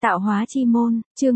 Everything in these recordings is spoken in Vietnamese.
Tạo hóa chi môn, chương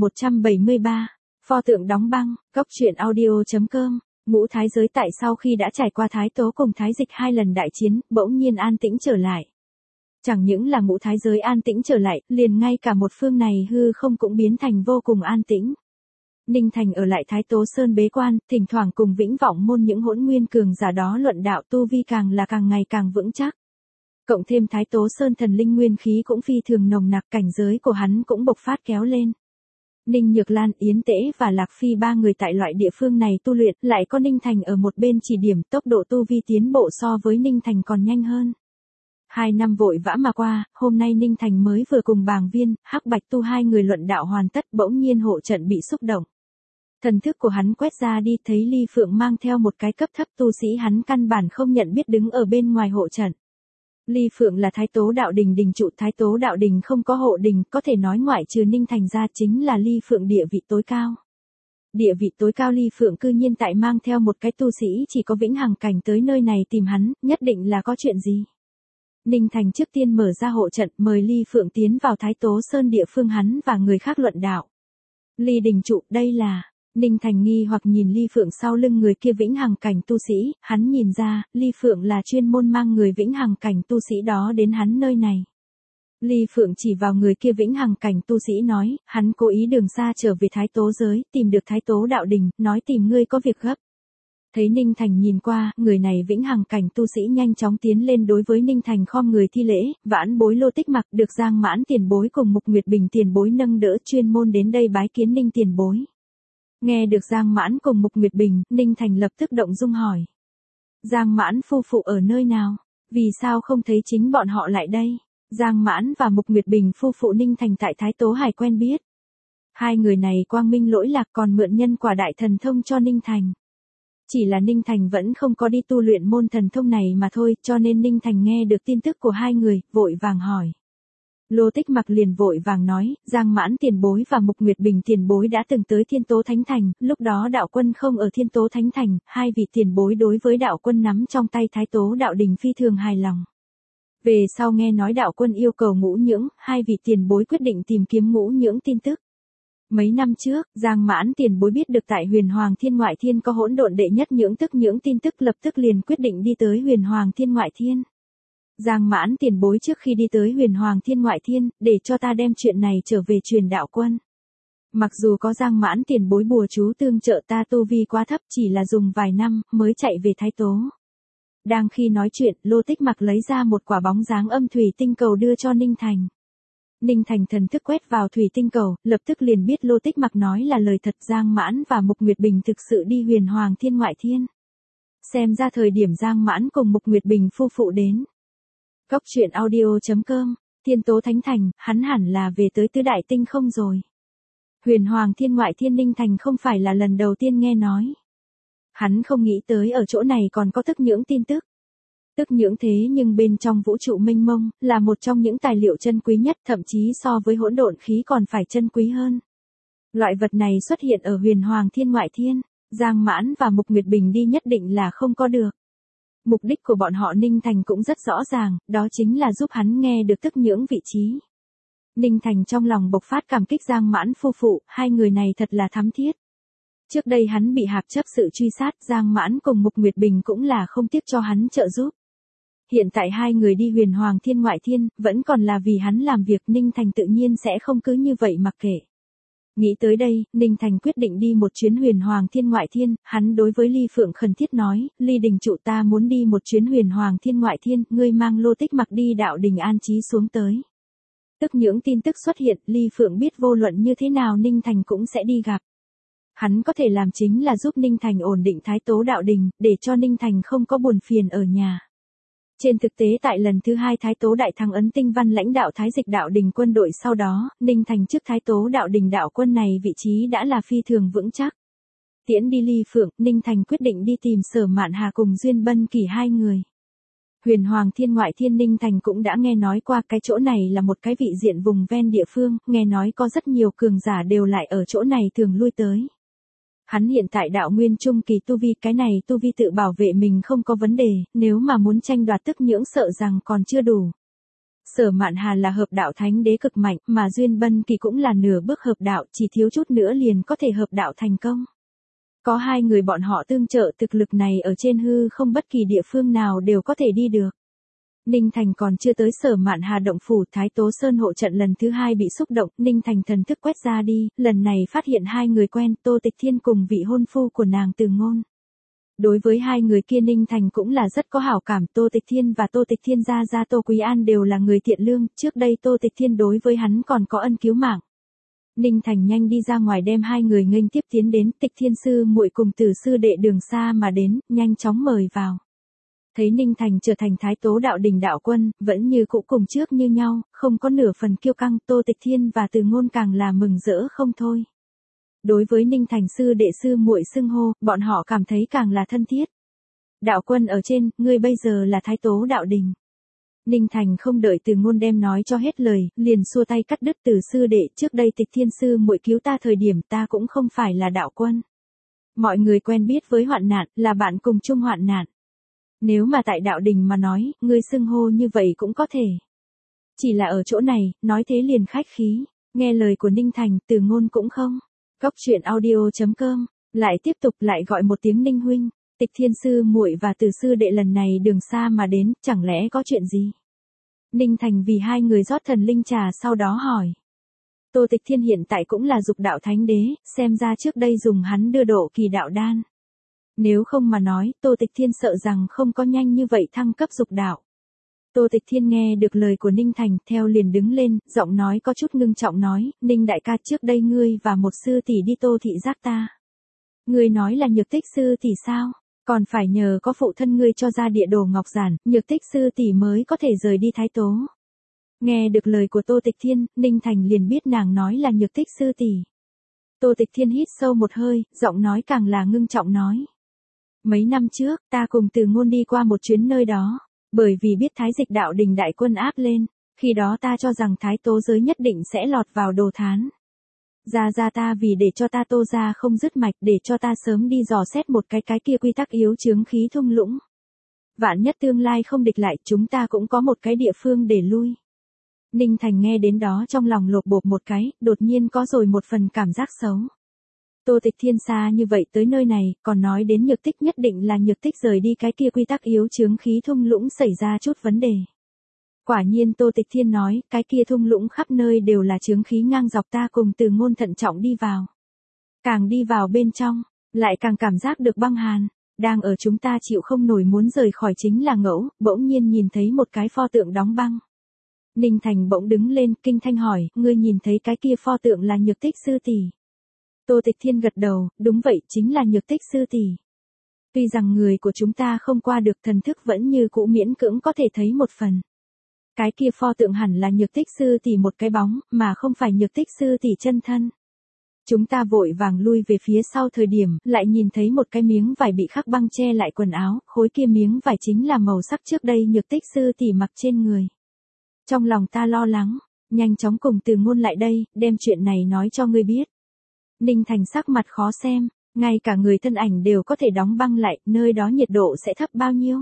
1173. Pho tượng đóng băng, góc truyện audio.com. Ngũ thái giới tại sau khi đã trải qua thái tố cùng thái dịch 2 lần đại chiến, bỗng nhiên an tĩnh trở lại. Chẳng những là ngũ thái giới an tĩnh trở lại, liền ngay cả một phương này hư không cũng biến thành vô cùng an tĩnh. Ninh Thành ở lại Thái Tố Sơn bế quan, thỉnh thoảng cùng Vĩnh Vọng môn những hỗn nguyên cường giả đó luận đạo, tu vi càng ngày càng vững chắc. Cộng thêm Thái Tố Sơn thần linh nguyên khí cũng phi thường nồng nặc, cảnh giới của hắn cũng bộc phát kéo lên. Ninh Nhược Lan, Yến Tễ và Lạc Phi ba người tại loại địa phương này tu luyện, lại có Ninh Thành ở một bên chỉ điểm, tốc độ tu vi tiến bộ so với Ninh Thành còn nhanh hơn. 2 năm vội vã mà qua, hôm nay Ninh Thành mới vừa cùng Bàng Viên, Hắc Bạch Tu hai người luận đạo hoàn tất, bỗng nhiên hộ trận bị xúc động. Thần thức của hắn quét ra đi, thấy Ly Phượng mang theo một cái cấp thấp tu sĩ hắn căn bản không nhận biết đứng ở bên ngoài hộ trận. Ly Phượng là Thái Tố Đạo Đình đình trụ, Thái Tố Đạo Đình không có hộ đình, có thể nói ngoại trừ Ninh Thành ra chính là Ly Phượng địa vị tối cao. Địa vị tối cao Ly Phượng cư nhiên tại mang theo một cái tu sĩ chỉ có vĩnh hằng cảnh tới nơi này tìm hắn, nhất định là có chuyện gì. Ninh Thành trước tiên mở ra hộ trận, mời Ly Phượng tiến vào Thái Tố Sơn địa phương hắn và người khác luận đạo. Ly đình trụ, đây là... Ninh Thành nghi hoặc nhìn Ly Phượng sau lưng người kia vĩnh hằng cảnh tu sĩ, hắn nhìn ra, Ly Phượng là chuyên môn mang người vĩnh hằng cảnh tu sĩ đó đến hắn nơi này. Ly Phượng chỉ vào người kia vĩnh hằng cảnh tu sĩ nói, hắn cố ý đường xa trở về Thái Tố giới, tìm được Thái Tố Đạo Đình, nói tìm ngươi có việc gấp. Thấy Ninh Thành nhìn qua, người này vĩnh hằng cảnh tu sĩ nhanh chóng tiến lên đối với Ninh Thành khom người thi lễ, vãn bối Lô Tích Mặc được Giang Mãn tiền bối cùng Mục Nguyệt Bình tiền bối nâng đỡ chuyên môn đến đây bái kiến Ninh tiền bối. Nghe được Giang Mãn cùng Mục Nguyệt Bình, Ninh Thành lập tức động dung hỏi. Giang Mãn phu phụ ở nơi nào? Vì sao không thấy chính bọn họ lại đây? Giang Mãn và Mục Nguyệt Bình phu phụ Ninh Thành tại Thái Tố Hải quen biết. Hai người này quang minh lỗi lạc còn mượn nhân quả đại thần thông cho Ninh Thành. Chỉ là Ninh Thành vẫn không có đi tu luyện môn thần thông này mà thôi, cho nên Ninh Thành nghe được tin tức của hai người, vội vàng hỏi. Lô Tích Mặc liền vội vàng nói, Giang Mãn tiền bối và Mục Nguyệt Bình tiền bối đã từng tới Thiên Tố Thánh Thành, lúc đó đạo quân không ở Thiên Tố Thánh Thành, hai vị tiền bối đối với đạo quân nắm trong tay Thái Tố Đạo Đình phi thường hài lòng. Về sau nghe nói đạo quân yêu cầu ngũ nhưỡng, hai vị tiền bối quyết định tìm kiếm ngũ nhưỡng tin tức. Mấy năm trước, Giang Mãn tiền bối biết được tại Huyền Hoàng Thiên Ngoại Thiên có hỗn độn đệ nhất nhưỡng tin tức lập tức liền quyết định đi tới Huyền Hoàng Thiên Ngoại Thiên. Giang Mãn tiền bối trước khi đi tới Huyền Hoàng Thiên Ngoại Thiên, để cho ta đem chuyện này trở về truyền đạo quân. Mặc dù có Giang Mãn tiền bối bùa chú tương trợ ta tu vi quá thấp chỉ là dùng vài năm mới chạy về Thái Tố. Đang khi nói chuyện, Lô Tích Mặc lấy ra một quả bóng dáng âm thủy tinh cầu đưa cho Ninh Thành. Ninh Thành thần thức quét vào thủy tinh cầu, lập tức liền biết Lô Tích Mặc nói là lời thật. Giang Mãn và Mục Nguyệt Bình thực sự đi Huyền Hoàng Thiên Ngoại Thiên. Xem ra thời điểm Giang Mãn cùng Mục Nguyệt Bình phu phụ đến. Góc truyện audio.com, Thiên Tố Thánh Thành, hắn hẳn là về tới Tứ Đại Tinh không rồi. Huyền Hoàng Thiên Ngoại Thiên Ninh Thành không phải là lần đầu tiên nghe nói. Hắn không nghĩ tới ở chỗ này còn có tức nhưỡng tin tức. Tức nhưỡng thế nhưng bên trong vũ trụ mênh mông, là một trong những tài liệu chân quý nhất, thậm chí so với hỗn độn khí còn phải chân quý hơn. Loại vật này xuất hiện ở Huyền Hoàng Thiên Ngoại Thiên, Giang Mãn và Mục Nguyệt Bình đi nhất định là không có được. Mục đích của bọn họ Ninh Thành cũng rất rõ ràng, đó chính là giúp hắn nghe được tức nhưỡng vị trí. Ninh Thành trong lòng bộc phát cảm kích Giang Mãn phu phụ, hai người này thật là thắm thiết. Trước đây hắn bị hạp chấp sự truy sát, Giang Mãn cùng Mục Nguyệt Bình cũng là không tiếc cho hắn trợ giúp. Hiện tại hai người đi Huyền Hoàng Thiên Ngoại Thiên, vẫn còn là vì hắn làm việc, Ninh Thành tự nhiên sẽ không cứ như vậy mặc kệ. Nghĩ tới đây, Ninh Thành quyết định đi một chuyến Huyền Hoàng Thiên Ngoại Thiên, hắn đối với Ly Phượng khẩn thiết nói, Ly đình trụ ta muốn đi một chuyến Huyền Hoàng Thiên Ngoại Thiên, ngươi mang Lô Tích Mặc đi đạo đình an trí xuống tới. Tức những tin tức xuất hiện, Ly Phượng biết vô luận như thế nào Ninh Thành cũng sẽ đi gặp. Hắn có thể làm chính là giúp Ninh Thành ổn định Thái Tố Đạo Đình, để cho Ninh Thành không có buồn phiền ở nhà. Trên thực tế tại lần thứ 2 Thái Tố Đại Thắng ấn Tinh Văn lãnh đạo Thái Dịch Đạo Đình quân đội sau đó, Ninh Thành trước Thái Tố Đạo Đình đạo quân này vị trí đã là phi thường vững chắc. Tiễn đi Ly Phượng, Ninh Thành quyết định đi tìm Sở Mạn Hà cùng Duyên Bân Kỳ hai người. Huyền Hoàng Thiên Ngoại Thiên Ninh Thành cũng đã nghe nói qua cái chỗ này là một cái vị diện vùng ven địa phương, nghe nói có rất nhiều cường giả đều lại ở chỗ này thường lui tới. Hắn hiện tại đạo nguyên trung kỳ tu vi, cái này tu vi tự bảo vệ mình không có vấn đề, nếu mà muốn tranh đoạt tức nhưỡng sợ rằng còn chưa đủ. Sở Mạn Hà là hợp đạo thánh đế cực mạnh, mà Duyên Bân Kỳ cũng là nửa bước hợp đạo, chỉ thiếu chút nữa liền có thể hợp đạo thành công. Có hai người bọn họ tương trợ, thực lực này ở trên hư không bất kỳ địa phương nào đều có thể đi được. Ninh Thành còn chưa tới Sở Mạn Hà động phủ, Thái Tố Sơn hộ trận lần thứ hai bị xúc động, Ninh Thành thần thức quét ra đi, lần này phát hiện hai người quen, Tô Tịch Thiên cùng vị hôn phu của nàng Từ Ngôn. Đối với hai người kia Ninh Thành cũng là rất có hảo cảm, Tô Tịch Thiên và Tô Tịch Thiên gia Tô Quý An đều là người thiện lương, trước đây Tô Tịch Thiên đối với hắn còn có ân cứu mạng. Ninh Thành nhanh đi ra ngoài đem hai người nghênh tiếp tiến đến, Tịch Thiên sư muội cùng Tử sư đệ đường xa mà đến, nhanh chóng mời vào. Thấy Ninh Thành trở thành Thái Tố đạo đình đạo quân, vẫn như cũ cùng trước như nhau, không có nửa phần kiêu căng, Tô Tịch Thiên và Từ Ngôn càng là mừng rỡ không thôi. Đối với Ninh Thành sư đệ sư muội xưng hô, bọn họ cảm thấy càng là thân thiết. Đạo quân ở trên, ngươi bây giờ là Thái Tố đạo đình. Ninh Thành không đợi Từ Ngôn đem nói cho hết lời, liền xua tay cắt đứt Từ sư đệ, trước đây Tịch Thiên sư muội cứu ta thời điểm ta cũng không phải là đạo quân. Mọi người quen biết với hoạn nạn, là bạn cùng chung hoạn nạn. Nếu mà tại đạo đình mà nói, ngươi xưng hô như vậy cũng có thể. Chỉ là ở chỗ này, nói thế liền khách khí, nghe lời của Ninh Thành, Từ Ngôn cũng không. Cốc truyện audio.com, lại tiếp tục lại gọi một tiếng Ninh huynh, Tịch Thiên sư muội và Từ sư đệ lần này đường xa mà đến, chẳng lẽ có chuyện gì? Ninh Thành vì hai người rót thần linh trà sau đó hỏi. Tô Tịch Thiên hiện tại cũng là dục đạo thánh đế, xem ra trước đây dùng hắn đưa độ kỳ đạo đan. Nếu không mà nói, Tô Tịch Thiên sợ rằng không có nhanh như vậy thăng cấp dục đạo. Tô Tịch Thiên nghe được lời của Ninh Thành, theo liền đứng lên, giọng nói có chút ngưng trọng nói, Ninh đại ca, trước đây ngươi và một sư tỷ đi Tô thị giác ta. Ngươi nói là Nhược Tích sư tỷ sao? Còn phải nhờ có phụ thân ngươi cho ra địa đồ ngọc giản, Nhược Tích sư tỷ mới có thể rời đi Thái Tố. Nghe được lời của Tô Tịch Thiên, Ninh Thành liền biết nàng nói là Nhược Tích sư tỷ. Tô Tịch Thiên hít sâu một hơi, giọng nói càng là ngưng trọng nói. Mấy năm trước, ta cùng Từ Ngôn đi qua một chuyến nơi đó, bởi vì biết Thái Dịch đạo đình đại quân áp lên, khi đó ta cho rằng Thái Tố giới nhất định sẽ lọt vào đồ thán. Ra ta vì để cho ta Tô ra không dứt mạch, để cho ta sớm đi dò xét một cái kia quy tắc yếu chướng khí thung lũng. Vạn nhất tương lai không địch lại, chúng ta cũng có một cái địa phương để lui. Ninh Thành nghe đến đó trong lòng lột bột một cái, đột nhiên có rồi một phần cảm giác xấu. Tô Tịch Thiên xa như vậy tới nơi này, còn nói đến Nhược Tích, nhất định là Nhược Tích rời đi cái kia quy tắc yếu chướng khí thung lũng xảy ra chút vấn đề. Quả nhiên Tô Tịch Thiên nói, cái kia thung lũng khắp nơi đều là chướng khí ngang dọc, ta cùng Từ Ngôn thận trọng đi vào. Càng đi vào bên trong, lại càng cảm giác được băng hàn, đang ở chúng ta chịu không nổi muốn rời khỏi chính là ngẫu, bỗng nhiên nhìn thấy một cái pho tượng đóng băng. Ninh Thành bỗng đứng lên, kinh thanh hỏi, ngươi nhìn thấy cái kia pho tượng là Nhược Tích sư tỷ? Tô Tịch Thiên gật đầu, đúng vậy, chính là Nhược Tích sư tỷ. Tuy rằng người của chúng ta không qua được, thần thức vẫn như cũ miễn cưỡng có thể thấy một phần. Cái kia pho tượng hẳn là Nhược Tích sư tỷ một cái bóng, mà không phải Nhược Tích sư tỷ chân thân. Chúng ta vội vàng lui về phía sau thời điểm, lại nhìn thấy một cái miếng vải bị khắc băng che lại quần áo, khối kia miếng vải chính là màu sắc trước đây Nhược Tích sư tỷ mặc trên người. Trong lòng ta lo lắng, nhanh chóng cùng Từ Ngôn lại đây, đem chuyện này nói cho ngươi biết. Ninh Thành sắc mặt khó xem, ngay cả người thân ảnh đều có thể đóng băng lại, nơi đó nhiệt độ sẽ thấp bao nhiêu.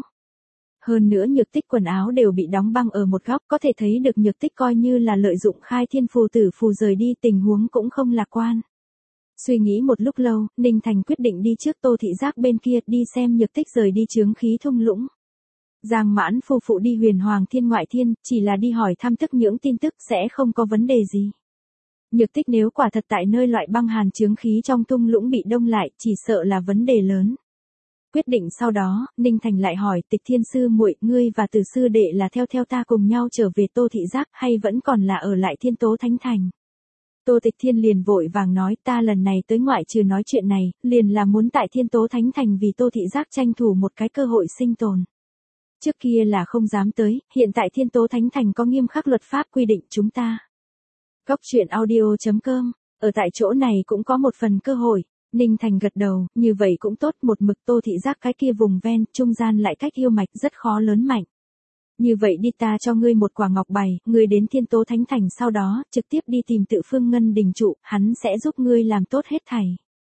Hơn nữa Nhược Tích quần áo đều bị đóng băng ở một góc, có thể thấy được Nhược Tích coi như là lợi dụng khai thiên phù tử phù rời đi, tình huống cũng không lạc quan. Suy nghĩ một lúc lâu, Ninh Thành quyết định đi trước Tô thị giác bên kia, đi xem Nhược Tích rời đi chướng khí thung lũng. Giang Mãn phu phụ đi Huyền Hoàng Thiên ngoại thiên, chỉ là đi hỏi thăm tức những tin tức, sẽ không có vấn đề gì. Nhược Tích nếu quả thật tại nơi loại băng hàn chướng khí trong thung lũng bị đông lại, chỉ sợ là vấn đề lớn. Quyết định sau đó, Ninh Thành lại hỏi, Tịch Thiên sư muội, ngươi và Từ sư đệ là theo ta cùng nhau trở về Tô thị giác, hay vẫn còn là ở lại Thiên Tố Thánh Thành? Tô Tịch Thiên liền vội vàng nói, ta lần này tới ngoại trừ nói chuyện này, liền là muốn tại Thiên Tố Thánh Thành vì Tô thị giác tranh thủ một cái cơ hội sinh tồn. Trước kia là không dám tới, hiện tại Thiên Tố Thánh Thành có nghiêm khắc luật pháp quy định chúng ta. Cốc truyện audio.com, ở tại chỗ này cũng có một phần cơ hội. Ninh Thành gật đầu, như vậy cũng tốt, một mực Tô thị giác cái kia vùng ven, trung gian lại cách yêu mạch rất khó lớn mạnh. Như vậy đi, ta cho ngươi một quả ngọc bày, ngươi đến Thiên Tố Thánh Thành sau đó, trực tiếp đi tìm Tự Phương Ngân đình trụ, hắn sẽ giúp ngươi làm tốt hết thảy.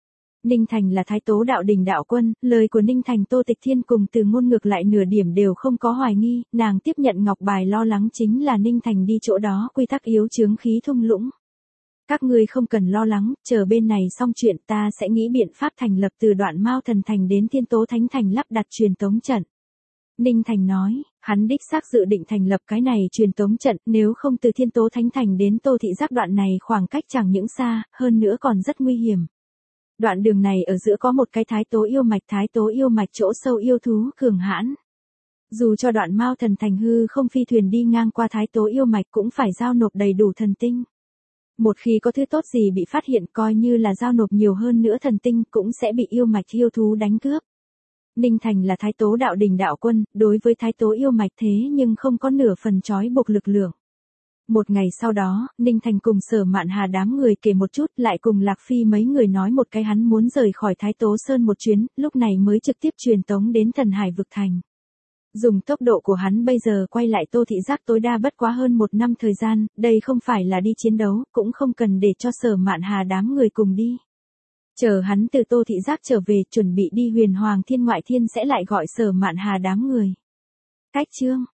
Ninh Thành là Thái Tố đạo đình đạo quân, lời của Ninh Thành Tô Tịch Thiên cùng từ ngôn ngược lại nửa điểm đều không có hoài nghi, nàng tiếp nhận ngọc bài lo lắng chính là Ninh Thành đi chỗ đó quy tắc yếu chướng khí thung lũng. Các ngươi không cần lo lắng, chờ bên này xong chuyện ta sẽ nghĩ biện pháp thành lập từ đoạn Mao Thần Thành đến Thiên Tố Thánh Thành lắp đặt truyền tống trận. Ninh Thành nói, hắn đích xác dự định thành lập cái này truyền tống trận, nếu không từ Thiên Tố Thánh Thành đến Tô Thị Giác đoạn này khoảng cách chẳng những xa, hơn nữa còn rất nguy hiểm. Đoạn đường này ở giữa có một cái thái tố yêu mạch chỗ sâu yêu thú cường hãn. Dù cho đoạn Mao Thần Thành hư không phi thuyền đi ngang qua thái tố yêu mạch cũng phải giao nộp đầy đủ thần tinh. Một khi có thứ tốt gì bị phát hiện coi như là giao nộp nhiều hơn nữa thần tinh cũng sẽ bị yêu mạch yêu thú đánh cướp. Ninh Thành là Thái Tố đạo đình đạo quân, đối với Thái Tố yêu mạch thế nhưng không có nửa phần trói buộc lực lượng. Một ngày sau đó, Ninh Thành cùng Sở Mạn Hà đám người kể một chút lại cùng Lạc Phi mấy người nói một cái hắn muốn rời khỏi Thái Tố Sơn một chuyến, lúc này mới trực tiếp truyền tống đến Thần Hải vực thành. Dùng tốc độ của hắn bây giờ quay lại Tô Thị Giác tối đa bất quá hơn 1 năm thời gian, đây không phải là đi chiến đấu, cũng không cần để cho Sở Mạn Hà đám người cùng đi. Chờ hắn từ Tô Thị Giác trở về chuẩn bị đi Huyền Hoàng Thiên Ngoại Thiên sẽ lại gọi Sở Mạn Hà đám người. Cách chương